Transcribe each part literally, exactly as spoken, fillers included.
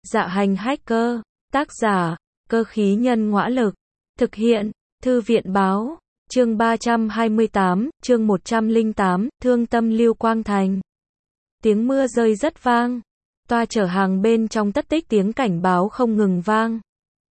Dạ hành hacker, tác giả, cơ khí nhân ngõa lực, thực hiện, thư viện báo, chương ba trăm hai mươi tám, chương một trăm lẻ tám, thương tâm Lưu Quang Thành. Tiếng mưa rơi rất vang, toa chở hàng bên trong tất tích tiếng cảnh báo không ngừng vang.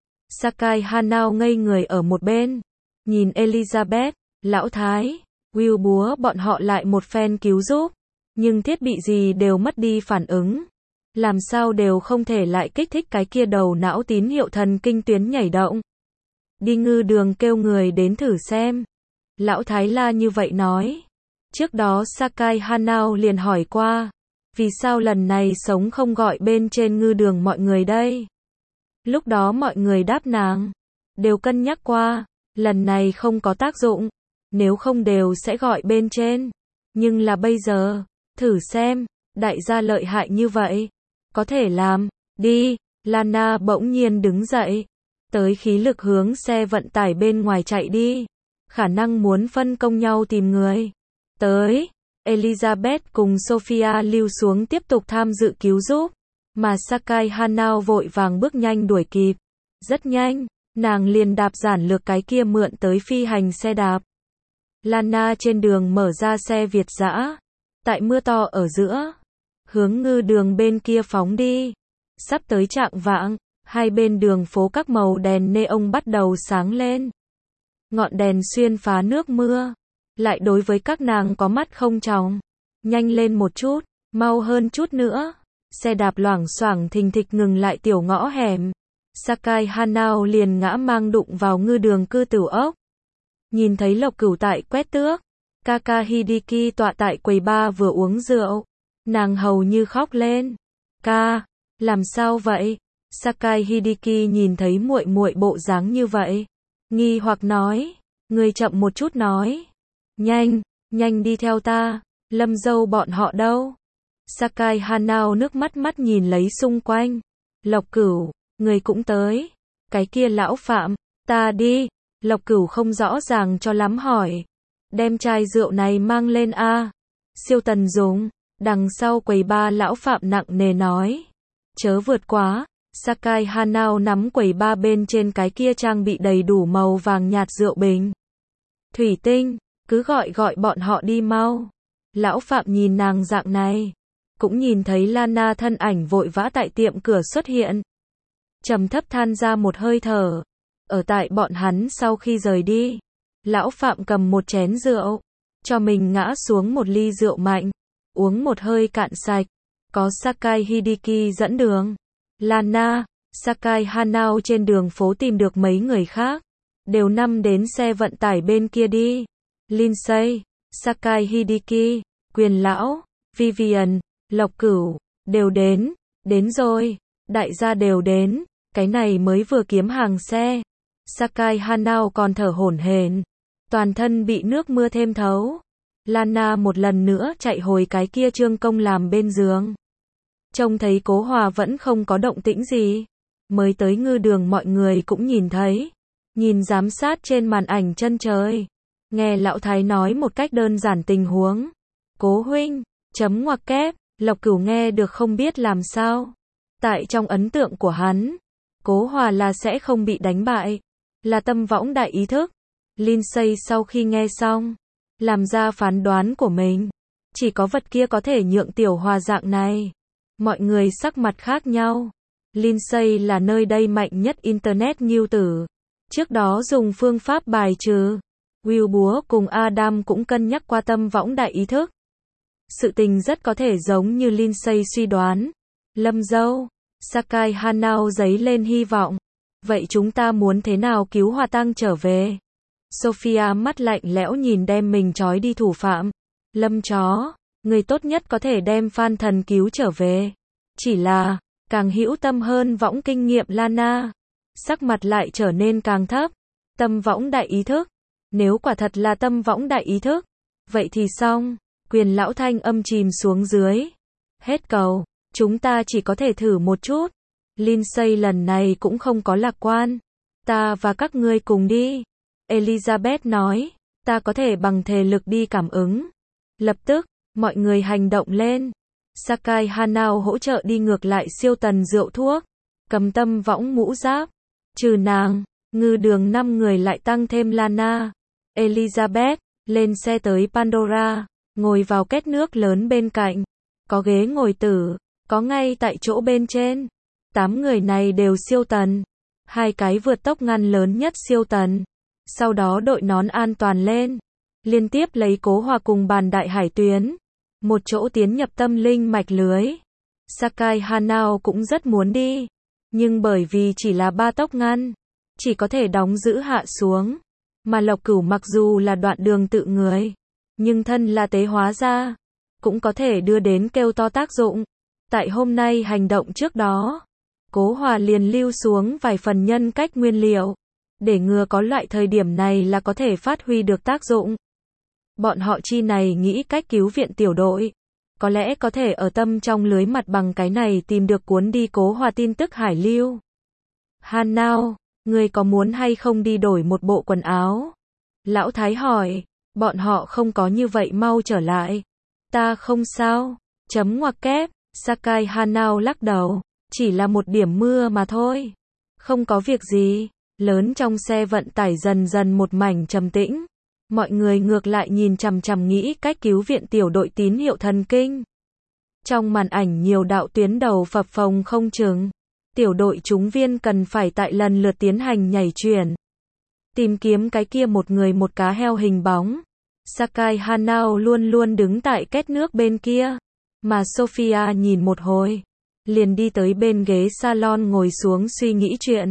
Sakai Hanao ngây người ở một bên, nhìn Elizabeth, Lão Thái, Will búa bọn họ lại một phen cứu giúp, nhưng thiết bị gì đều mất đi phản ứng. Làm sao đều không thể lại kích thích cái kia đầu não tín hiệu thần kinh tuyến nhảy động. Đi ngư đường kêu người đến thử xem. Lão Thái la như vậy nói. Trước đó Sakai Hanao liền hỏi qua, vì sao lần này sống không gọi bên trên ngư đường mọi người đây? Lúc đó mọi người đáp nàng, đều cân nhắc qua, lần này không có tác dụng, nếu không đều sẽ gọi bên trên. Nhưng là bây giờ, thử xem, đại gia lợi hại như vậy, có thể làm, đi. Lana bỗng nhiên đứng dậy, tới khí lực hướng xe vận tải bên ngoài chạy đi, khả năng muốn phân công nhau tìm người. Tới, Elizabeth cùng Sophia lưu xuống tiếp tục tham dự cứu giúp, mà Sakai Hanao vội vàng bước nhanh đuổi kịp. Rất nhanh, nàng liền đạp giản lược cái kia mượn tới phi hành xe đạp. Lana trên đường mở ra xe Việt dã, tại mưa to ở giữa, hướng ngư đường bên kia phóng đi. Sắp tới trạng vạng, hai bên đường phố các màu đèn neon bắt đầu sáng lên. Ngọn đèn xuyên phá nước mưa, lại đối với các nàng có mắt không tròng. Nhanh lên một chút, mau hơn chút nữa. Xe đạp loảng xoảng thình thịch ngừng lại tiểu ngõ hẻm. Sakai Hanao liền ngã mang đụng vào ngư đường cư tử ốc. Nhìn thấy Lộc Cửu tại quét tước, Kaka Hideki tọa tại quầy bar vừa uống rượu. Nàng hầu như khóc lên. Ca, làm sao vậy? Sakai Hideki nhìn thấy muội muội bộ dáng như vậy, nghi hoặc nói, ngươi chậm một chút nói. Nhanh, nhanh đi theo ta, Lâm dâu bọn họ đâu? Sakai Hanao nước mắt mắt nhìn lấy xung quanh. Lộc Cửu, người cũng tới. Cái kia lão phạm, ta đi. Lộc Cửu không rõ ràng cho lắm hỏi. Đem chai rượu này mang lên a. Siêu Tần dùng. Đằng sau quầy ba lão phạm nặng nề nói. Chớ vượt quá. Sakai Hanao nắm quầy ba bên trên cái kia trang bị đầy đủ màu vàng nhạt rượu bình. Thủy tinh, cứ gọi gọi bọn họ đi mau. Lão phạm nhìn nàng dạng này, cũng nhìn thấy Lana thân ảnh vội vã tại tiệm cửa xuất hiện. Trầm thấp than ra một hơi thở. Ở tại bọn hắn sau khi rời đi, lão phạm cầm một chén rượu, cho mình ngã xuống một ly rượu mạnh, uống một hơi cạn sạch. Có Sakai Hideki dẫn đường, Lana, Sakai Hanao trên đường phố tìm được mấy người khác, đều nằm đến xe vận tải bên kia đi. Lindsay, Sakai Hideki, Quyền lão, Vivian, Lộc Cửu, đều đến, đến rồi, đại gia đều đến, cái này mới vừa kiếm hàng xe. Sakai Hanao còn thở hổn hển, toàn thân bị nước mưa thêm thấu. Lana một lần nữa chạy hồi cái kia Trương Công làm bên giường. Trông thấy Cố Hòa vẫn không có động tĩnh gì. Mới tới ngư đường mọi người cũng nhìn thấy. Nhìn giám sát trên màn ảnh chân trời. Nghe Lão Thái nói một cách đơn giản tình huống. Cố huynh, chấm ngoặc kép, Lộc Cửu nghe được không biết làm sao. Tại trong ấn tượng của hắn, Cố Hòa là sẽ không bị đánh bại. Là tâm võng đại ý thức. Lindsay sau khi nghe xong, làm ra phán đoán của mình. Chỉ có vật kia có thể nhượng tiểu Hòa dạng này. Mọi người sắc mặt khác nhau. Lindsay là nơi đây mạnh nhất Internet nghiêu tử. Trước đó dùng phương pháp bài trừ. Will búa cùng Adam cũng cân nhắc qua tâm võng đại ý thức. Sự tình rất có thể giống như Lindsay suy đoán. Lâm dâu, Sakai Hanao giấy lên hy vọng. Vậy chúng ta muốn thế nào cứu Hòa Tăng trở về? Sophia mắt lạnh lẽo nhìn đem mình trói đi thủ phạm. Lâm chó, người tốt nhất có thể đem Phan Thần cứu trở về. Chỉ là, càng hữu tâm hơn võng kinh nghiệm Lana. Sắc mặt lại trở nên càng thấp. Tâm võng đại ý thức. Nếu quả thật là tâm võng đại ý thức, vậy thì xong. Quyền lão thanh âm chìm xuống dưới. Hết cầu, chúng ta chỉ có thể thử một chút. Lindsay lần này cũng không có lạc quan. Ta và các ngươi cùng đi. Elizabeth nói, ta có thể bằng thể lực đi cảm ứng. Lập tức, mọi người hành động lên. Sakai Hanao hỗ trợ đi ngược lại Siêu Tần rượu thuốc. cầm tâm võng mũ giáp. Trừ nàng, ngư đường năm người lại tăng thêm Lana, Elizabeth, lên xe tới Pandora, ngồi vào két nước lớn bên cạnh. Có ghế ngồi tử, có ngay tại chỗ bên trên. Tám người này đều siêu tần. Hai cái vượt tốc ngăn lớn nhất siêu tần. Sau đó đội nón an toàn lên. Liên tiếp lấy Cố Hòa cùng bàn đại hải tuyến. Một chỗ tiến nhập tâm linh mạch lưới. Sakai Hanao cũng rất muốn đi. Nhưng bởi vì chỉ là ba tốc ngăn, chỉ có thể đóng giữ hạ xuống. Mà Lộc Cửu mặc dù là đoạn đường tự người, nhưng thân là tế hóa ra, cũng có thể đưa đến kêu to tác dụng. Tại hôm nay hành động trước đó, Cố Hòa liền lưu xuống vài phần nhân cách nguyên liệu, để ngừa có loại thời điểm này là có thể phát huy được tác dụng. Bọn họ chi này nghĩ cách cứu viện tiểu đội, có lẽ có thể ở tâm trong lưới mặt bằng cái này tìm được cuốn đi Cố Hòa tin tức hải lưu. Hanao, ngươi có muốn hay không đi đổi một bộ quần áo? Lão Thái hỏi, bọn họ không có như vậy mau trở lại. Ta không sao, chấm ngoặc kép, Sakai Hanao lắc đầu, chỉ là một điểm mưa mà thôi. Không có việc gì, lớn trong xe vận tải dần dần một mảnh trầm tĩnh. Mọi người ngược lại nhìn chằm chằm nghĩ cách cứu viện tiểu đội tín hiệu thần kinh. Trong màn ảnh nhiều đạo tuyến đầu phập phồng không chừng. Tiểu đội chúng viên cần phải tại lần lượt tiến hành nhảy chuyển. Tìm kiếm cái kia một người một cá heo hình bóng. Sakai Hanao luôn luôn đứng tại két nước bên kia. Mà Sophia nhìn một hồi. Liền đi tới bên ghế salon ngồi xuống suy nghĩ chuyện.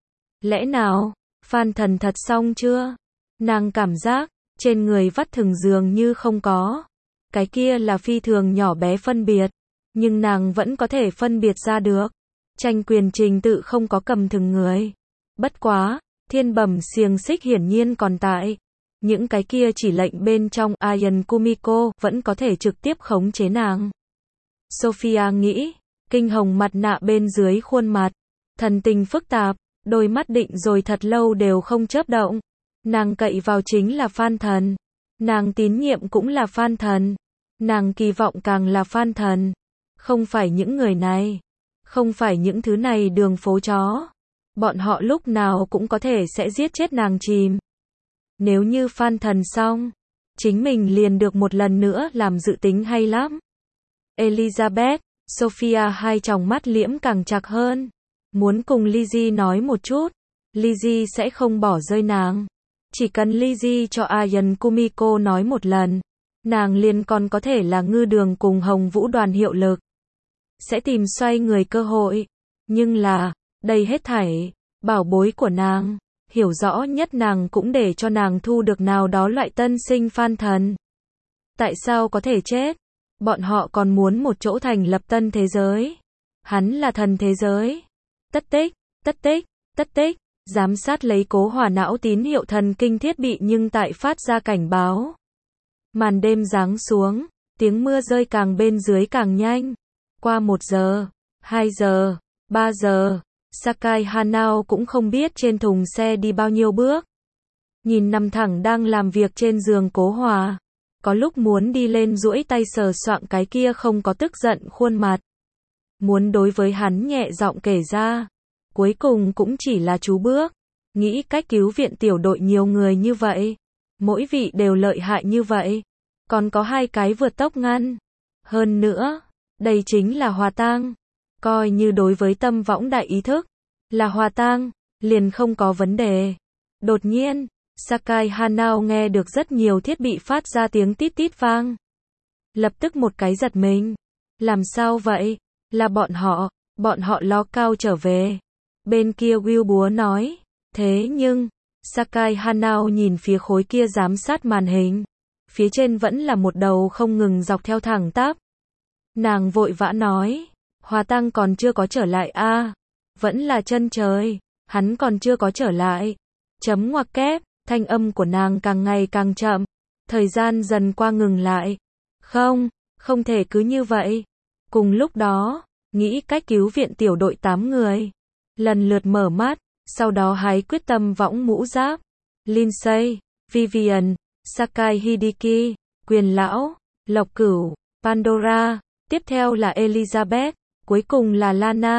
Lẽ nào, Phan Thần thật xong chưa? Nàng cảm giác, trên người vắt thừng dường như không có. Cái kia là phi thường nhỏ bé phân biệt. Nhưng nàng vẫn có thể phân biệt ra được. Tranh quyền trình tự không có cầm thừng người. Bất quá, thiên bẩm xiềng xích hiển nhiên còn tại. Những cái kia chỉ lệnh bên trong Ayan Kumiko vẫn có thể trực tiếp khống chế nàng. Sophia nghĩ, kinh hồng mặt nạ bên dưới khuôn mặt. Thần tình phức tạp, đôi mắt định rồi thật lâu đều không chớp động. Nàng cậy vào chính là Phan Thần. Nàng tín nhiệm cũng là Phan Thần. Nàng kỳ vọng càng là Phan Thần. Không phải những người này. Không phải những thứ này đường phố chó. Bọn họ lúc nào cũng có thể sẽ giết chết nàng chìm. Nếu như Phan Thần xong, chính mình liền được một lần nữa làm dự tính hay lắm. Elizabeth, Sophia hai tròng mắt liễm càng chặt hơn. Muốn cùng Lizzie nói một chút. Lizzie sẽ không bỏ rơi nàng. Chỉ cần Lizzie cho Ayan Kumiko nói một lần, nàng liền còn có thể là ngư đường cùng Hồng Vũ đoàn hiệu lực. Sẽ tìm xoay người cơ hội. Nhưng là, đây hết thảy, bảo bối của nàng, hiểu rõ nhất nàng cũng để cho nàng thu được nào đó loại tân sinh Phan Thần. Tại sao có thể chết? Bọn họ còn muốn một chỗ thành lập tân thế giới. Hắn là thần thế giới. Tất tích, tất tích, tất tích. Giám sát lấy Cố Hòa não tín hiệu thần kinh thiết bị nhưng tại phát ra cảnh báo. Màn đêm giáng xuống, tiếng mưa rơi càng bên dưới càng nhanh. Qua một giờ, hai giờ, ba giờ, Sakai Hanao cũng không biết trên thùng xe đi bao nhiêu bước. Nhìn nằm thẳng đang làm việc trên giường Cố Hòa. Có lúc muốn đi lên duỗi tay sờ soạng cái kia không có tức giận khuôn mặt. Muốn đối với hắn nhẹ giọng kể ra. Cuối cùng cũng chỉ là chú bước. Nghĩ cách cứu viện tiểu đội nhiều người như vậy. Mỗi vị đều lợi hại như vậy. Còn có hai cái vượt tốc ngăn. Hơn nữa, đây chính là hòa tang. Coi như đối với tâm võng đại ý thức. Là hòa tang, liền không có vấn đề. Đột nhiên, Sakai Hanao nghe được rất nhiều thiết bị phát ra tiếng tít tít vang. Lập tức một cái giật mình. Làm sao vậy? Là bọn họ, bọn họ lo cao trở về. Bên kia Will búa nói. Thế nhưng, Sakai Hanao nhìn phía khối kia giám sát màn hình. Phía trên vẫn là một đầu không ngừng dọc theo thẳng tắp. Nàng vội vã nói. Hòa Tăng còn chưa có trở lại a à, vẫn là chân trời. Hắn còn chưa có trở lại. Chấm ngoặc kép, thanh âm của nàng càng ngày càng chậm. Thời gian dần qua ngừng lại. Không, không thể cứ như vậy. Cùng lúc đó, nghĩ cách cứu viện tiểu đội tám người. Lần lượt mở mắt, sau đó hái quyết tâm võng mũ giáp. Lindsay, Vivian, Sakai Hideki, Quyền Lão, Lộc Cửu, Pandora, tiếp theo là Elizabeth, cuối cùng là Lana.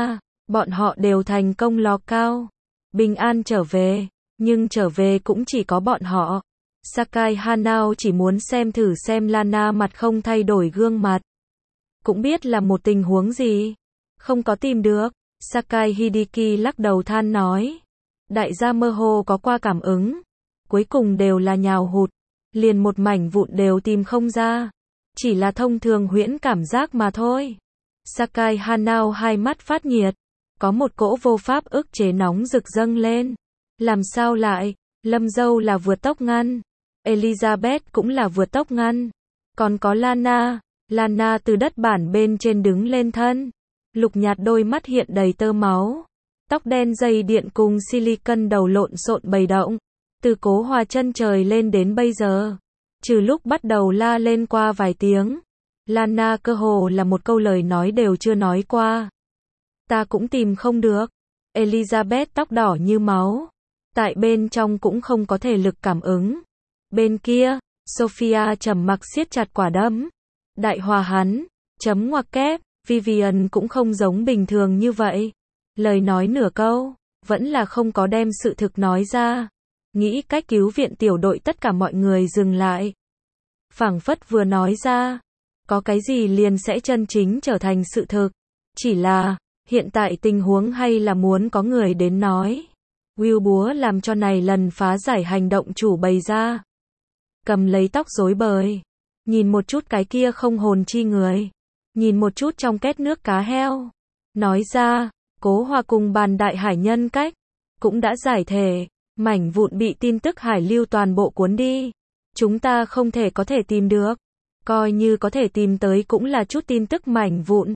Bọn họ đều thành công ló cao, bình an trở về, nhưng trở về cũng chỉ có bọn họ. Sakai Hanao chỉ muốn xem thử xem Lana mặt không thay đổi gương mặt. Cũng biết là một tình huống gì. Không có tìm được. Sakai Hideki lắc đầu than nói. Đại gia mơ hồ có qua cảm ứng. Cuối cùng đều là nhào hụt. Liền một mảnh vụn đều tìm không ra. Chỉ là thông thường huyễn cảm giác mà thôi. Sakai Hanao hai mắt phát nhiệt. Có một cỗ vô pháp ức chế nóng rực dâng lên. Làm sao lại? Lâm dâu là vượt tốc ngăn. Elizabeth cũng là vượt tốc ngăn. Còn có Lana. Lana từ đất bản bên trên đứng lên thân. Lục nhạt đôi mắt hiện đầy tơ máu. Tóc đen dây điện cùng silicon đầu lộn xộn bầy động. Từ Cố Hòa chân trời lên đến bây giờ. Trừ lúc bắt đầu la lên qua vài tiếng. Lana cơ hồ là một câu lời nói đều chưa nói qua. Ta cũng tìm không được. Elizabeth tóc đỏ như máu. Tại bên trong cũng không có thể lực cảm ứng. Bên kia, Sophia trầm mặc siết chặt quả đấm. Đại hòa hắn, chấm ngoặc kép, Vivian cũng không giống bình thường như vậy. Lời nói nửa câu, vẫn là không có đem sự thực nói ra. Nghĩ cách cứu viện tiểu đội tất cả mọi người dừng lại. Phảng phất vừa nói ra, có cái gì liền sẽ chân chính trở thành sự thực. Chỉ là, hiện tại tình huống hay là muốn có người đến nói. Will búa làm cho này lần phá giải hành động chủ bày ra. Cầm lấy tóc rối bời. Nhìn một chút cái kia không hồn chi người. Nhìn một chút trong két nước cá heo. Nói ra, Cố Hòa cùng bàn đại hải nhân cách. Cũng đã giải thể. Mảnh vụn bị tin tức hải lưu toàn bộ cuốn đi. Chúng ta không thể có thể tìm được. Coi như có thể tìm tới cũng là chút tin tức mảnh vụn.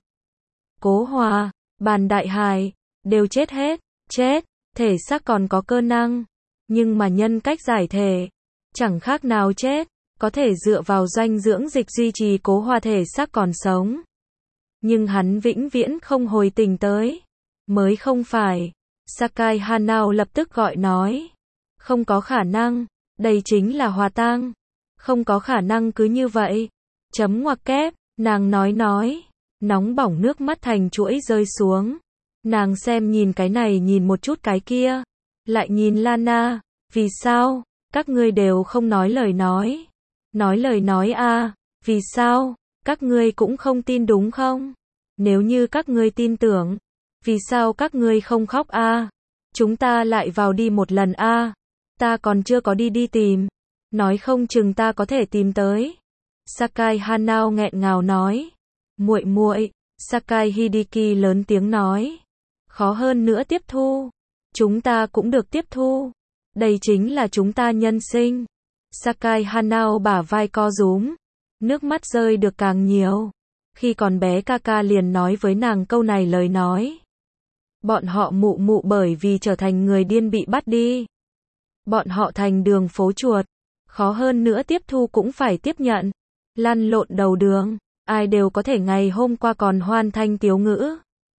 Cố Hòa, bàn đại hải, đều chết hết. Chết, thể xác còn có cơ năng. Nhưng mà nhân cách giải thể. Chẳng khác nào chết. Có thể dựa vào dinh dưỡng dịch duy trì Cố Hòa thể xác còn sống. Nhưng hắn vĩnh viễn không hồi tình tới. Mới không phải. Sakai Hanao lập tức gọi nói. Không có khả năng. Đây chính là hòa tang. Không có khả năng cứ như vậy. Chấm ngoặc kép. Nàng nói nói. Nóng bỏng nước mắt thành chuỗi rơi xuống. Nàng xem nhìn cái này nhìn một chút cái kia. Lại nhìn Lana. Vì sao? Các ngươi đều không nói lời nói. Nói lời nói a à, vì sao? Các ngươi cũng không tin đúng không? Nếu như các ngươi tin tưởng, vì sao các ngươi không khóc a à? Chúng ta lại vào đi một lần a à? Ta còn chưa có đi đi tìm. Nói không chừng ta có thể tìm tới. Sakai Hanao nghẹn ngào nói. Muội muội, Sakai Hideki lớn tiếng nói. Khó hơn nữa tiếp thu. Chúng ta cũng được tiếp thu. Đây chính là chúng ta nhân sinh. Sakai Hanao bả vai co rúm. Nước mắt rơi được càng nhiều. Khi còn bé Kaka liền nói với nàng câu này lời nói. Bọn họ mụ mụ bởi vì trở thành người điên bị bắt đi. Bọn họ thành đường phố chuột. Khó hơn nữa tiếp thu cũng phải tiếp nhận. Lăn lộn đầu đường. Ai đều có thể ngày hôm qua còn hoan thanh tiếu ngữ.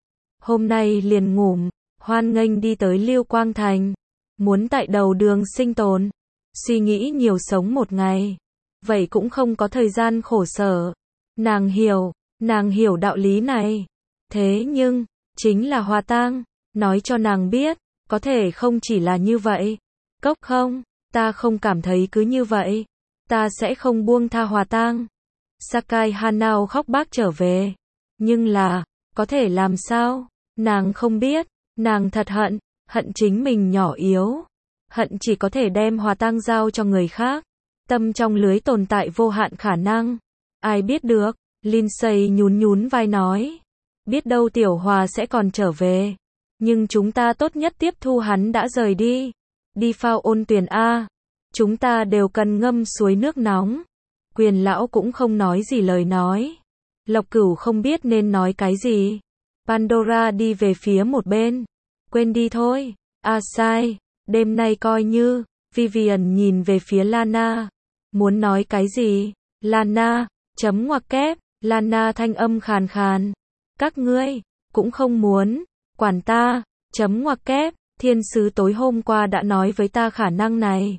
Hôm nay liền ngủm. Hoan nghênh đi tới Lưu Quang Thành. Muốn tại đầu đường sinh tồn. Suy nghĩ nhiều sống một ngày. Vậy cũng không có thời gian khổ sở. Nàng hiểu. Nàng hiểu đạo lý này. Thế nhưng, chính là hòa tang. Nói cho nàng biết. Có thể không chỉ là như vậy. Cốc không. Ta không cảm thấy cứ như vậy. Ta sẽ không buông tha hòa tang. Sakai Hanao khóc bác trở về. Nhưng là, có thể làm sao? Nàng không biết. Nàng thật hận. Hận chính mình nhỏ yếu. Hận chỉ có thể đem hòa tang giao cho người khác. Tâm trong lưới tồn tại vô hạn khả năng. Ai biết được. Lindsay nhún nhún vai nói. Biết đâu tiểu hòa sẽ còn trở về. Nhưng chúng ta tốt nhất tiếp thu hắn đã rời đi. Đi phao ôn tuyền A. Chúng ta đều cần ngâm suối nước nóng. Quyền lão cũng không nói gì lời nói. Lộc Cửu không biết nên nói cái gì. Pandora đi về phía một bên. Quên đi thôi. À sai. Đêm nay coi như. Vivian nhìn về phía Lana. Muốn nói cái gì? Lana. Chấm ngoặc kép. Lana thanh âm khàn khàn. Các ngươi. Cũng không muốn. Quản ta. Chấm ngoặc kép. Thiên sứ tối hôm qua đã nói với ta khả năng này.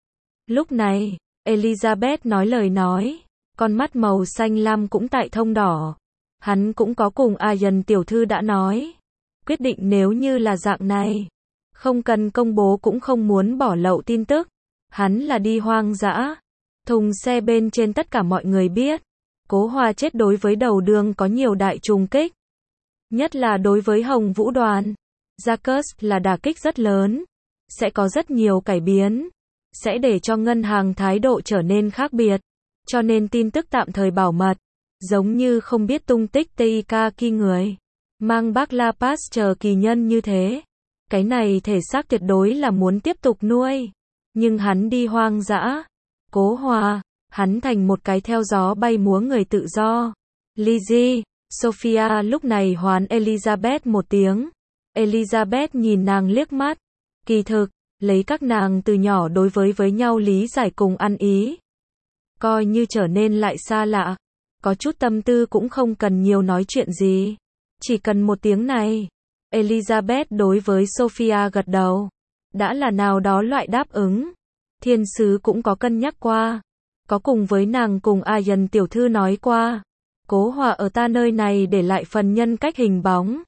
Lúc này, Elizabeth nói lời nói. Con mắt màu xanh lam cũng tại thông đỏ. Hắn cũng có cùng Ayan tiểu thư đã nói. quyết định nếu như là dạng này, không cần công bố cũng không muốn bỏ lậu tin tức. Hắn là đi hoang dã. Thùng xe bên trên tất cả mọi người biết. Cố Hòa chết đối với đầu đường có nhiều đại trùng kích. Nhất là đối với Hồng Vũ đoàn. Jacques là đả kích rất lớn. Sẽ có rất nhiều cải biến. Sẽ để cho ngân hàng thái độ trở nên khác biệt. Cho nên tin tức tạm thời bảo mật. Giống như không biết tung tích tê i ca ki người. Mang bác La Paz chờ kỳ nhân như thế. Cái này thể xác tuyệt đối là muốn tiếp tục nuôi. Nhưng hắn đi hoang dã. Cố Hòa, hắn thành một cái theo gió bay múa người tự do. Lizzie, Sophia lúc này hoán Elizabeth một tiếng. Elizabeth nhìn nàng liếc mắt. Kỳ thực, lấy các nàng từ nhỏ đối với với nhau lý giải cùng ăn ý. Coi như trở nên lại xa lạ. Có chút tâm tư cũng không cần nhiều nói chuyện gì. Chỉ cần một tiếng này. Elizabeth đối với Sophia gật đầu. Đã là nào đó loại đáp ứng. Thiên sứ cũng có cân nhắc qua. Có cùng với nàng cùng Ayan tiểu thư nói qua. Cố Hòa ở ta nơi này để lại phần nhân cách hình bóng.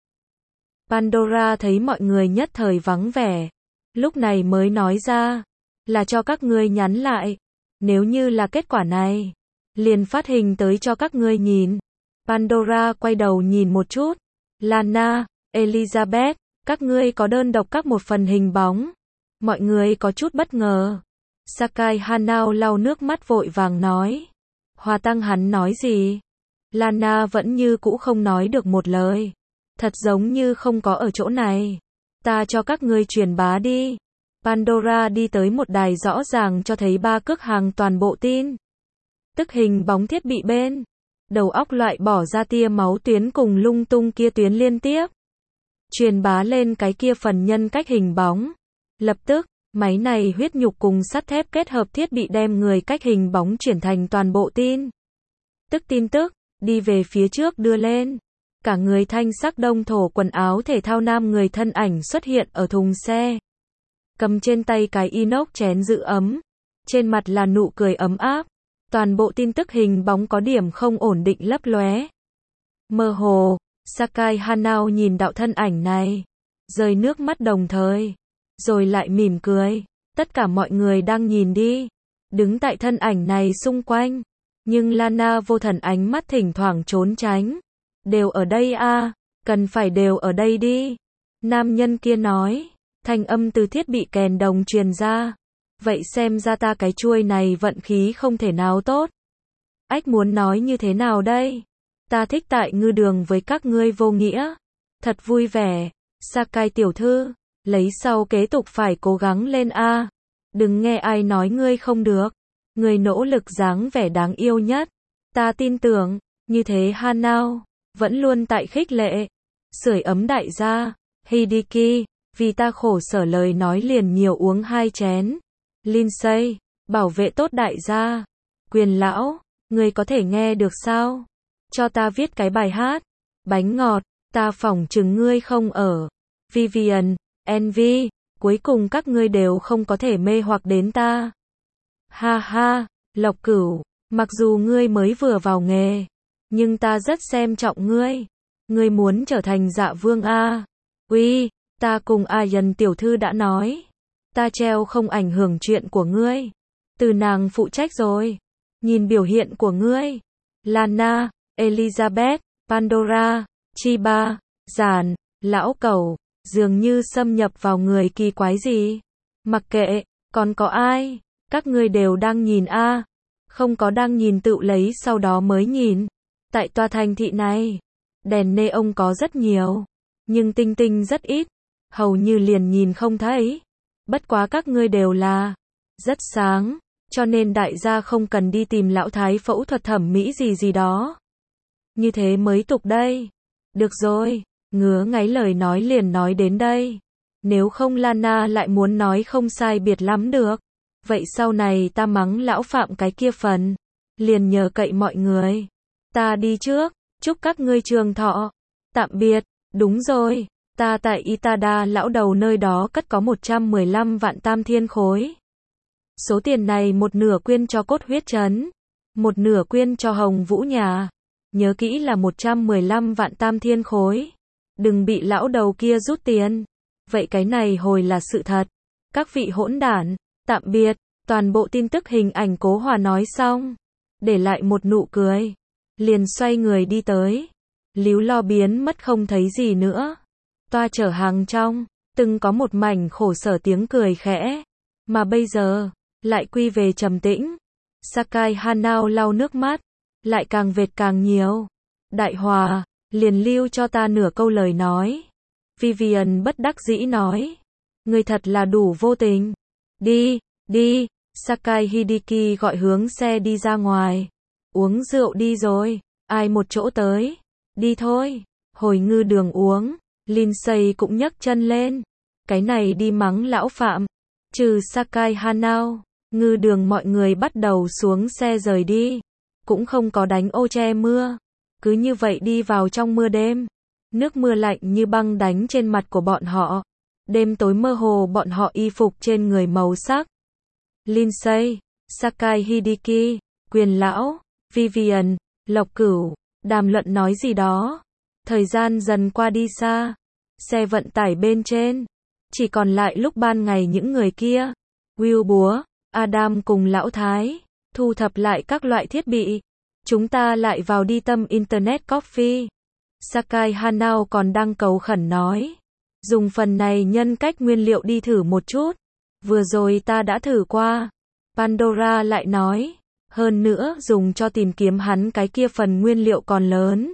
Pandora thấy mọi người nhất thời vắng vẻ. Lúc này mới nói ra. Là cho các ngươi nhắn lại. Nếu như là kết quả này. Liền phát hình tới cho các ngươi nhìn. Pandora quay đầu nhìn một chút. Lana, Elizabeth, các ngươi có đơn độc các một phần hình bóng. Mọi người có chút bất ngờ. Sakai Hanao lau nước mắt vội vàng nói. Hòa tăng hắn nói gì? Lana vẫn như cũ không nói được một lời. Thật giống như không có ở chỗ này. Ta cho các ngươi truyền bá đi. Pandora đi tới một đài rõ ràng cho thấy ba cước hàng toàn bộ tin. Tức hình bóng thiết bị bên. Đầu óc loại bỏ ra tia máu tuyến cùng lung tung kia tuyến liên tiếp. Truyền bá lên cái kia phần nhân cách hình bóng. Lập tức, máy này huyết nhục cùng sắt thép kết hợp thiết bị đem người cách hình bóng chuyển thành toàn bộ tin. Tức tin tức, đi về phía trước đưa lên. Cả người thanh sắc đông thổ quần áo thể thao nam người thân ảnh xuất hiện ở thùng xe. Cầm trên tay cái inox chén giữ ấm. Trên mặt là nụ cười ấm áp. Toàn bộ tin tức hình bóng có điểm không ổn định lấp lóe. Mơ hồ, Sakai Hanao nhìn đạo thân ảnh này. Rơi nước mắt đồng thời. Rồi lại mỉm cười. Tất cả mọi người đang nhìn đi. Đứng tại thân ảnh này xung quanh. Nhưng Lana vô thần ánh mắt thỉnh thoảng trốn tránh. Đều ở đây à, cần phải đều ở đây đi. Nam nhân kia nói. Thanh âm từ thiết bị kèn đồng truyền ra. Vậy xem ra ta cái chuôi này vận khí không thể nào tốt. Ách muốn nói như thế nào đây? Ta thích tại ngư đường với các ngươi vô nghĩa. Thật vui vẻ. Sakai tiểu thư. Lấy sau kế tục phải cố gắng lên a. Đừng nghe ai nói ngươi không được. Ngươi nỗ lực dáng vẻ đáng yêu nhất. Ta tin tưởng. Như thế Hanao. Vẫn luôn tại khích lệ. Sưởi ấm đại gia. Hideki. Vì ta khổ sở lời nói liền nhiều uống hai chén. Lindsay. Bảo vệ tốt đại gia. Quyền lão. Ngươi có thể nghe được sao? Cho ta viết cái bài hát. Bánh ngọt. Ta phỏng chừng ngươi không ở. Vivian. Envy. Cuối cùng các ngươi đều không có thể mê hoặc đến ta. Ha ha. Lộc Cửu. Mặc dù ngươi mới vừa vào nghề. Nhưng ta rất xem trọng ngươi. Ngươi muốn trở thành dạ vương a. Uy. Ta cùng Ayan tiểu thư đã nói. Ta treo không ảnh hưởng chuyện của ngươi. Từ nàng phụ trách rồi. Nhìn biểu hiện của ngươi. Lana, Elizabeth, Pandora, Chiba, Giản, lão cẩu. Dường như xâm nhập vào người kỳ quái gì. Mặc kệ, còn có ai. Các ngươi đều đang nhìn a. Không có đang nhìn tự lấy sau đó mới nhìn. Tại tòa thành thị này. Đèn neon có rất nhiều. Nhưng tinh tinh rất ít. Hầu như liền nhìn không thấy. Bất quá các ngươi đều là rất sáng, cho nên đại gia không cần đi tìm lão thái phẫu thuật thẩm mỹ gì gì đó. Như thế mới tục đây. Được rồi, ngứa ngáy lời nói liền nói đến đây. Nếu không Lana lại muốn nói không sai biệt lắm được. Vậy sau này ta mắng lão phạm cái kia phần. Liền nhờ cậy mọi người. Ta đi trước, chúc các ngươi trường thọ. Tạm biệt, đúng rồi. Ta tại Itada lão đầu nơi đó cất có một trăm mười lăm vạn tam thiên khối. Số tiền này một nửa quyên cho cốt huyết trấn. Một nửa quyên cho Hồng Vũ nhà. Nhớ kỹ là một trăm mười lăm vạn tam thiên khối. Đừng bị lão đầu kia rút tiền. Vậy cái này hồi là sự thật. Các vị hỗn đản, tạm biệt. Toàn bộ tin tức hình ảnh Cố Hòa nói xong, để lại một nụ cười, liền xoay người đi tới. Líu Lo biến mất không thấy gì nữa. Toa chở hàng trong, từng có một mảnh khổ sở tiếng cười khẽ, mà bây giờ, lại quy về trầm tĩnh. Sakai Hanao lau nước mắt, lại càng vệt càng nhiều. Đại Hòa, liền lưu cho ta nửa câu lời nói. Vivian bất đắc dĩ nói. Người thật là đủ vô tình. Đi, đi, Sakai Hideki gọi hướng xe đi ra ngoài. Uống rượu đi rồi, ai một chỗ tới. Đi thôi, hồi ngư đường uống. Lindsay cũng nhấc chân lên. Cái này đi mắng lão phạm. Trừ Sakai Hanao, ngư đường mọi người bắt đầu xuống xe rời đi. Cũng không có đánh ô che mưa. Cứ như vậy đi vào trong mưa đêm. Nước mưa lạnh như băng đánh trên mặt của bọn họ. Đêm tối mơ hồ bọn họ y phục trên người màu sắc. Lindsay, Sakai Hideki, Quyền lão, Vivian, Lộc Cửu, đàm luận nói gì đó. Thời gian dần qua đi xa. Xe vận tải bên trên. Chỉ còn lại lúc ban ngày những người kia. Will Búa, Adam cùng lão Thái. Thu thập lại các loại thiết bị. Chúng ta lại vào đi tâm Internet Coffee. Sakai Hanao còn đang cầu khẩn nói. Dùng phần này nhân cách nguyên liệu đi thử một chút. Vừa rồi ta đã thử qua. Pandora lại nói. Hơn nữa dùng cho tìm kiếm hắn cái kia phần nguyên liệu còn lớn.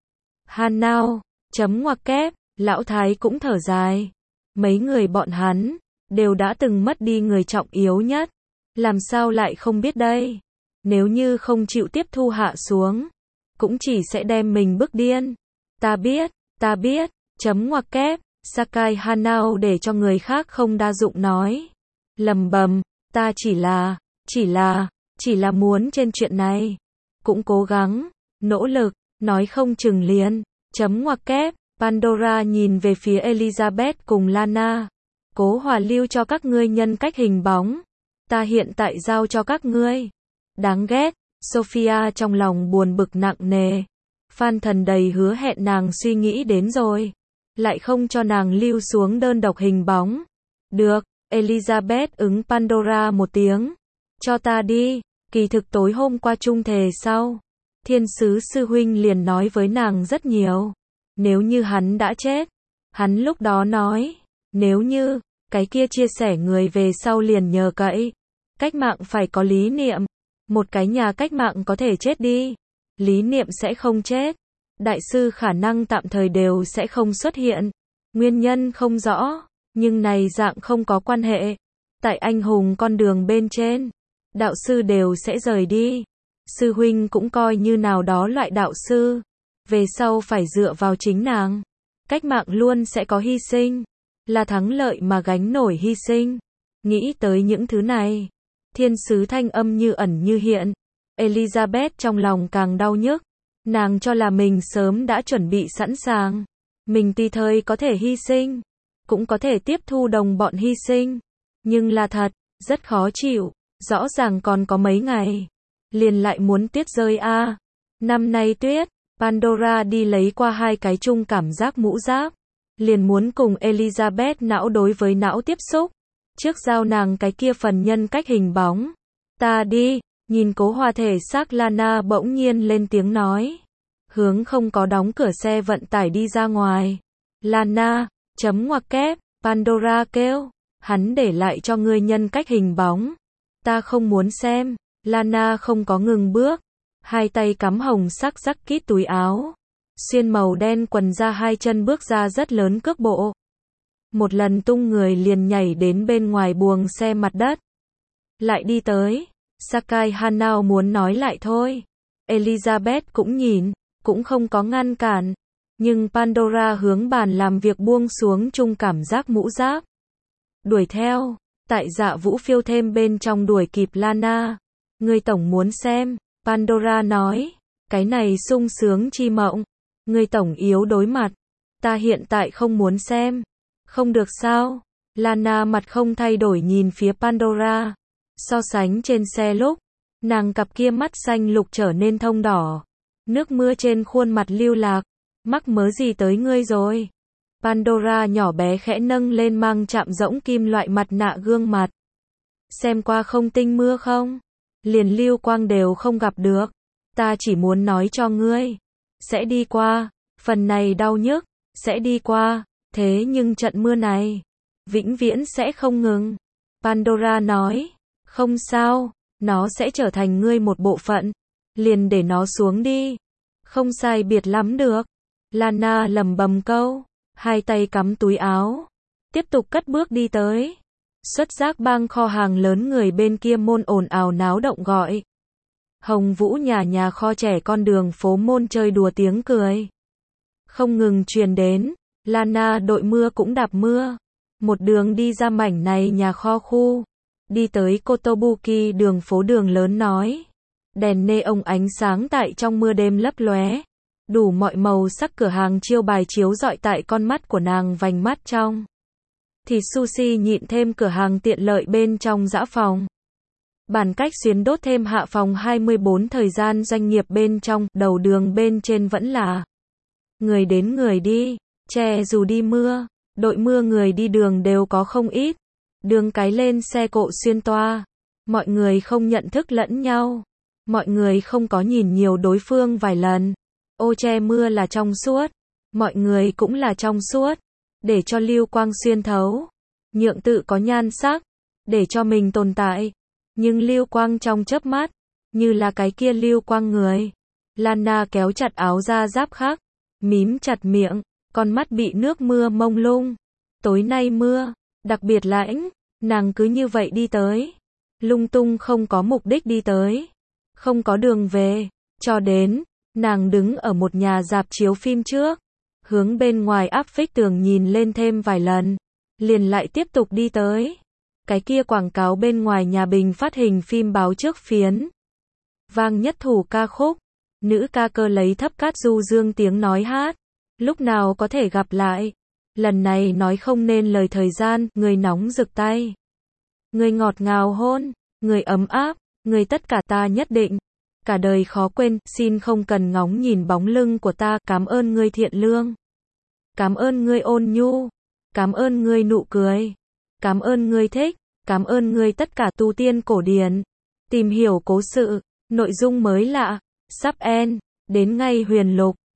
Hanao, chấm ngoặc kép, lão Thái cũng thở dài. Mấy người bọn hắn, đều đã từng mất đi người trọng yếu nhất. Làm sao lại không biết đây? Nếu như không chịu tiếp thu hạ xuống, cũng chỉ sẽ đem mình bức điên. Ta biết, ta biết, chấm ngoặc kép, Sakai Hanao để cho người khác không đa dụng nói. Lầm bầm, ta chỉ là, chỉ là, chỉ là muốn trên chuyện này. Cũng cố gắng, nỗ lực, nói không chừng liền, chấm ngoặc kép, Pandora nhìn về phía Elizabeth cùng Lana. Cố Hòa lưu cho các ngươi nhân cách hình bóng. Ta hiện tại giao cho các ngươi. Đáng ghét, Sophia trong lòng buồn bực nặng nề. Phan Thần đầy hứa hẹn nàng suy nghĩ đến rồi. Lại không cho nàng lưu xuống đơn độc hình bóng. Được, Elizabeth ứng Pandora một tiếng. Cho ta đi, kỳ thực tối hôm qua trung thề sau. Thiên sứ sư huynh liền nói với nàng rất nhiều. Nếu như hắn đã chết. Hắn lúc đó nói. Nếu như, cái kia chia sẻ người về sau liền nhờ cậy. Cách mạng phải có lý niệm. Một cái nhà cách mạng có thể chết đi. Lý niệm sẽ không chết. Đại sư khả năng tạm thời đều sẽ không xuất hiện. Nguyên nhân không rõ. Nhưng này dạng không có quan hệ. Tại anh hùng con đường bên trên. Đạo sư đều sẽ rời đi. Sư huynh cũng coi như nào đó loại đạo sư. Về sau phải dựa vào chính nàng. Cách mạng luôn sẽ có hy sinh. Là thắng lợi mà gánh nổi hy sinh. Nghĩ tới những thứ này. Thiên sứ thanh âm như ẩn như hiện. Elizabeth trong lòng càng đau nhức. Nàng cho là mình sớm đã chuẩn bị sẵn sàng. Mình tùy thời có thể hy sinh. Cũng có thể tiếp thu đồng bọn hy sinh. Nhưng là thật, rất khó chịu. Rõ ràng còn có mấy ngày. Liền lại muốn tuyết rơi a à. Năm nay tuyết. Pandora đi lấy qua hai cái chung cảm giác mũ giáp. Liền muốn cùng Elizabeth não đối với não tiếp xúc. Trước giao nàng cái kia phần nhân cách hình bóng. Ta đi, nhìn Cố Hòa thể xác Lana bỗng nhiên lên tiếng nói. Hướng không có đóng cửa xe vận tải đi ra ngoài. Lana, chấm ngoặc kép, Pandora kêu. Hắn để lại cho ngươi nhân cách hình bóng. Ta không muốn xem. Lana không có ngừng bước. Hai tay cắm hồng sắc rắc kít túi áo. Xuyên màu đen quần ra hai chân bước ra rất lớn cước bộ. Một lần tung người liền nhảy đến bên ngoài buồng xe mặt đất. Lại đi tới. Sakai Hanao muốn nói lại thôi. Elizabeth cũng nhìn, cũng không có ngăn cản. Nhưng Pandora hướng bàn làm việc buông xuống chung cảm giác mũ giáp. Đuổi theo. Tại Dạ Vũ phiêu thêm bên trong đuổi kịp Lana. Người tổng muốn xem. Pandora nói. Cái này sung sướng chi mộng. Người tổng yếu đối mặt. Ta hiện tại không muốn xem. Không được sao? Lana mặt không thay đổi nhìn phía Pandora. So sánh trên xe lúc, nàng cặp kia mắt xanh lục trở nên thông đỏ. Nước mưa trên khuôn mặt lưu lạc. Mắc mớ gì tới ngươi rồi? Pandora nhỏ bé khẽ nâng lên mang chạm rỗng kim loại mặt nạ gương mặt. Xem qua không tinh mưa không? Liền lưu quang đều không gặp được. Ta chỉ muốn nói cho ngươi. Sẽ đi qua. Phần này đau nhức. Sẽ đi qua. Thế nhưng trận mưa này. Vĩnh viễn sẽ không ngừng. Pandora nói. Không sao. Nó sẽ trở thành ngươi một bộ phận. Liền để nó xuống đi. Không sai biệt lắm được. Lana lẩm bẩm câu. Hai tay cắm túi áo. Tiếp tục cất bước đi tới. Xuất giác bang kho hàng lớn người bên kia môn ồn ào náo động gọi. Hồng Vũ nhà nhà kho trẻ con đường phố môn chơi đùa tiếng cười. Không ngừng truyền đến. Lana đội mưa cũng đạp mưa. Một đường đi ra mảnh này nhà kho khu. Đi tới Kotobuki đường phố đường lớn nói. Đèn neon ánh sáng tại trong mưa đêm lấp lóe. Đủ mọi màu sắc cửa hàng chiêu bài chiếu rọi tại con mắt của nàng vành mắt trong. Thì sushi nhịn thêm cửa hàng tiện lợi bên trong dã phòng. Bản cách xuyến đốt thêm hạ phòng hai mươi bốn thời gian doanh nghiệp bên trong, đầu đường bên trên vẫn là người đến người đi, che dù đi mưa, đội mưa người đi đường đều có không ít. Đường cái lên xe cộ xuyên toa. Mọi người không nhận thức lẫn nhau. Mọi người không có nhìn nhiều đối phương vài lần. Ô che mưa là trong suốt. Mọi người cũng là trong suốt. Để cho lưu quang xuyên thấu. Nhượng tự có nhan sắc. Để cho mình tồn tại. Nhưng lưu quang trong chớp mắt. Như là cái kia lưu quang người. Lana kéo chặt áo da giáp khắc. Mím chặt miệng. Con mắt bị nước mưa mông lung. Tối nay mưa. Đặc biệt lạnh. Nàng cứ như vậy đi tới. Lung tung không có mục đích đi tới. Không có đường về. Cho đến. Nàng đứng ở một nhà rạp chiếu phim trước. Hướng bên ngoài áp phích tường nhìn lên thêm vài lần. Liền lại tiếp tục đi tới. Cái kia quảng cáo bên ngoài nhà bình phát hình phim báo trước phiến. Vang nhất thủ ca khúc. Nữ ca cơ lấy thấp cát du dương tiếng nói hát. Lúc nào có thể gặp lại. Lần này nói không nên lời thời gian. Người nóng rực tay. Người ngọt ngào hôn. Người ấm áp. Người tất cả ta nhất định. Cả đời khó quên. Xin không cần ngóng nhìn bóng lưng của ta. Cảm ơn ngươi thiện lương. Cảm ơn ngươi ôn nhu. Cảm ơn ngươi nụ cười. Cảm ơn ngươi thích. Cảm ơn ngươi tất cả tu tiên cổ điển. Tìm hiểu cố sự. Nội dung mới lạ. Sắp end. Đến ngay huyền lục.